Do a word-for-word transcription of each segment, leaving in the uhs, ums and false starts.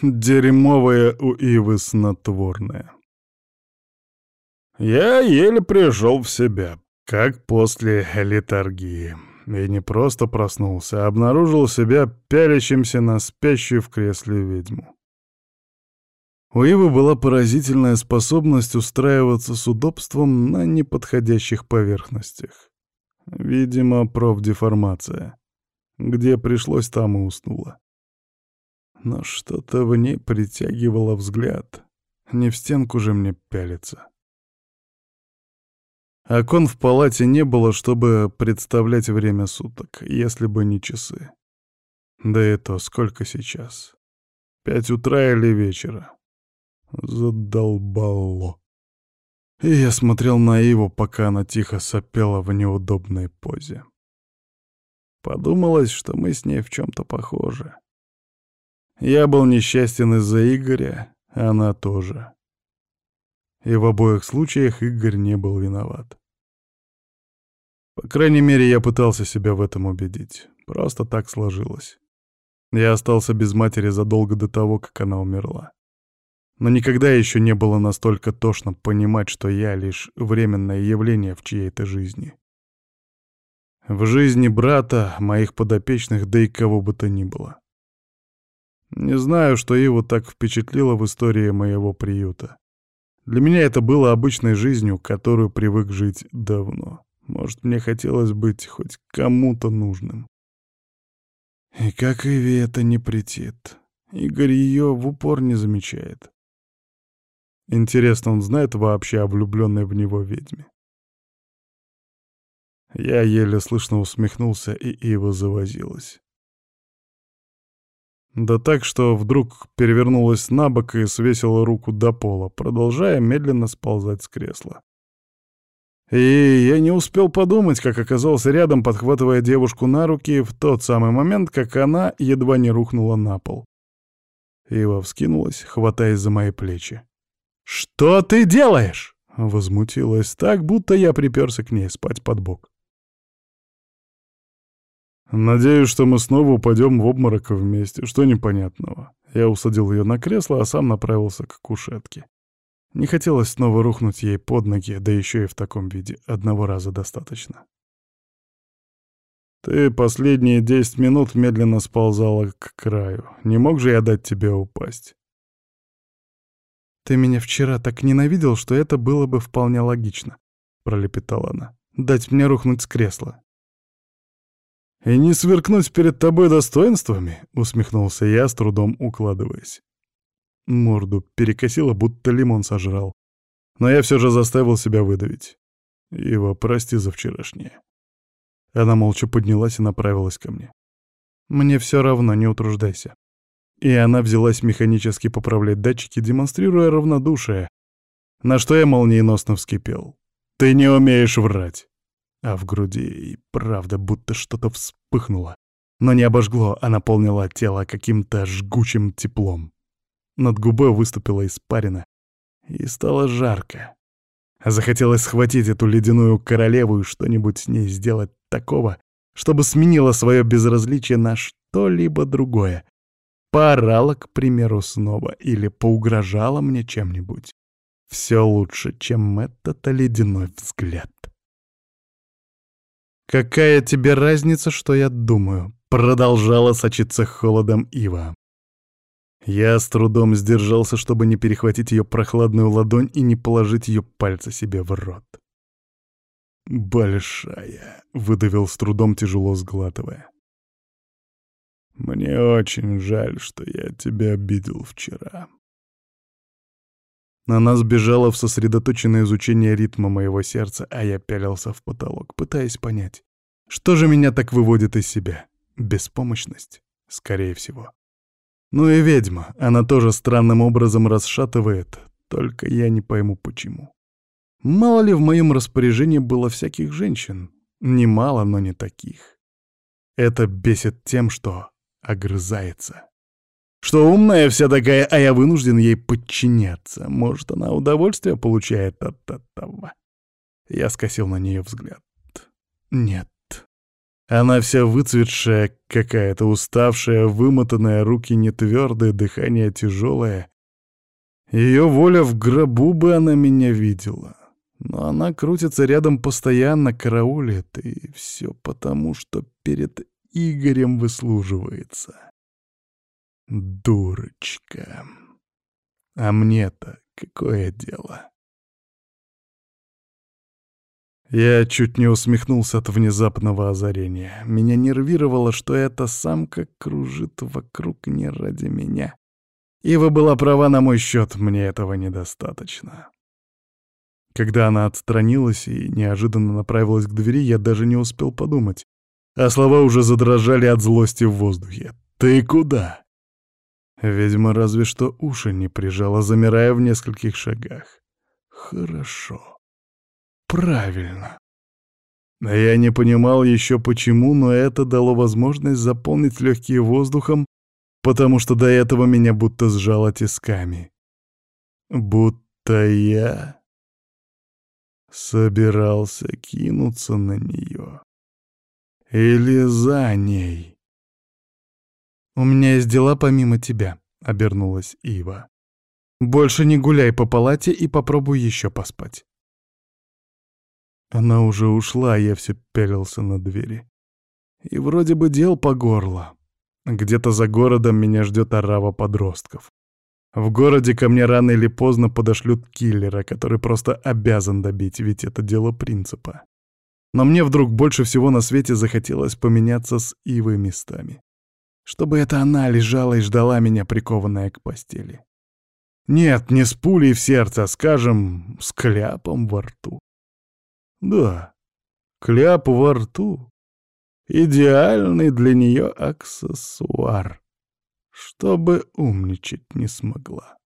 Дерьмовое у Ивы снотворное. Я еле пришел в себя, как после летаргии. И не просто проснулся, а обнаружил себя пялящимся на спящую в кресле ведьму. У Ивы была поразительная способность устраиваться с удобством на неподходящих поверхностях. Видимо, профдеформация. Где пришлось, там и уснула. Но что-то в ней притягивало взгляд. Не в стенку же мне пялиться. Окон в палате не было, чтобы представлять время суток, если бы не часы. Да и то, сколько сейчас? Пять утра или вечера? Задолбало. И я смотрел на Иву, пока она тихо сопела в неудобной позе. Подумалось, что мы с ней в чем-то похожи. Я был несчастен из-за Игоря, она тоже. И в обоих случаях Игорь не был виноват. По крайней мере, я пытался себя в этом убедить. Просто так сложилось. Я остался без матери задолго до того, как она умерла. Но никогда еще не было настолько тошно понимать, что я лишь временное явление в чьей-то жизни. В жизни брата, моих подопечных, да и кого бы то ни было. Не знаю, что его так впечатлило в истории моего приюта. Для меня это было обычной жизнью, которую привык жить давно. Может, мне хотелось быть хоть кому-то нужным. И как Иве это не претит. Игорь ее в упор не замечает. Интересно, он знает вообще о влюбленной в него ведьме? Я еле слышно усмехнулся, и Ива завозилась. Да так, что вдруг перевернулась на бок и свесила руку до пола, продолжая медленно сползать с кресла. И я не успел подумать, как оказался рядом, подхватывая девушку на руки в тот самый момент, как она едва не рухнула на пол. Ива вскинулась, хватаясь за мои плечи. «Что ты делаешь?» — возмутилась так, будто я приперся к ней спать под бок. «Надеюсь, что мы снова упадем в обморок вместе. Что непонятного?» Я усадил ее на кресло, а сам направился к кушетке. Не хотелось снова рухнуть ей под ноги, да еще и в таком виде. Одного раза достаточно. «Ты последние десять минут медленно сползала к краю. Не мог же я дать тебе упасть?» «Ты меня вчера так ненавидел, что это было бы вполне логично», — пролепетала она. «Дать мне рухнуть с кресла». «И не сверкнуть перед тобой достоинствами?» — усмехнулся я, с трудом укладываясь. Морду перекосило, будто лимон сожрал. Но я все же заставил себя выдавить. «Ива, прости за вчерашнее». Она молча поднялась и направилась ко мне. «Мне все равно, не утруждайся». И она взялась механически поправлять датчики, демонстрируя равнодушие, на что я молниеносно вскипел. «Ты не умеешь врать!» А в груди и правда будто что-то вспыхнуло, но не обожгло, а наполнило тело каким-то жгучим теплом. Над губой выступила испарина, и стало жарко. Захотелось схватить эту ледяную королеву и что-нибудь с ней сделать такого, чтобы сменила свое безразличие на что-либо другое. Поорала, к примеру, снова, или поугрожала мне чем-нибудь. Все лучше, чем этот ледяной взгляд. «Какая тебе разница, что я думаю?» — продолжала сочиться холодом Ива. Я с трудом сдержался, чтобы не перехватить ее прохладную ладонь и не положить ее пальцы себе в рот. «Большая», — выдавил с трудом, тяжело сглатывая. «Мне очень жаль, что я тебя обидел вчера». Она сбежала в сосредоточенное изучение ритма моего сердца, а я пялился в потолок, пытаясь понять, что же меня так выводит из себя. Беспомощность? Скорее всего. Ну и ведьма, она тоже странным образом расшатывает, только я не пойму почему. Мало ли в моем распоряжении было всяких женщин. Немало, но не таких. Это бесит тем, что огрызается. Что умная вся такая, а я вынужден ей подчиняться. Может, она удовольствие получает от этого. Я скосил на нее взгляд. Нет. Она вся выцветшая какая-то, уставшая, вымотанная, руки не твердые, дыхание тяжелое. Ее воля в гробу бы она меня видела. Но она крутится рядом постоянно, караулит, и все потому, что перед Игорем выслуживается. Дурочка. А мне-то какое дело? Я чуть не усмехнулся от внезапного озарения. Меня нервировало, что эта самка кружит вокруг не ради меня. Ива была права на мой счет, мне этого недостаточно. Когда она отстранилась и неожиданно направилась к двери, я даже не успел подумать, а слова уже задрожали от злости в воздухе. «Ты куда?» Ведьма разве что уши не прижала, замирая в нескольких шагах. «Хорошо. Правильно». Я не понимал еще почему, но это дало возможность заполнить легкие воздухом, потому что до этого меня будто сжало тисками. Будто я собирался кинуться на нее. Или за ней. «У меня есть дела помимо тебя», — обернулась Ива. «Больше не гуляй по палате и попробуй еще поспать». Она уже ушла, а я все пялился на двери. И вроде бы дел по горло. Где-то за городом меня ждет орава подростков. В городе ко мне рано или поздно подошлют киллера, который просто обязан добить, ведь это дело принципа. Но мне вдруг больше всего на свете захотелось поменяться с Ивой местами. Чтобы это она лежала и ждала меня, прикованная к постели. Нет, не с пулей в сердце, а, скажем, с кляпом во рту. Да, кляп во рту — идеальный для нее аксессуар, чтобы умничать не смогла.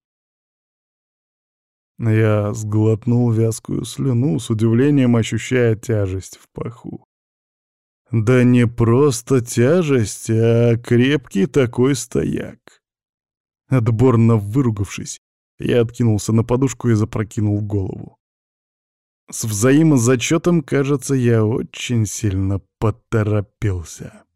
Я сглотнул вязкую слюну, с удивлением ощущая тяжесть в паху. Да не просто тяжесть, а крепкий такой стояк. Отборно выругавшись, я откинулся на подушку и запрокинул голову. С взаимозачетом, кажется, я очень сильно поторопился.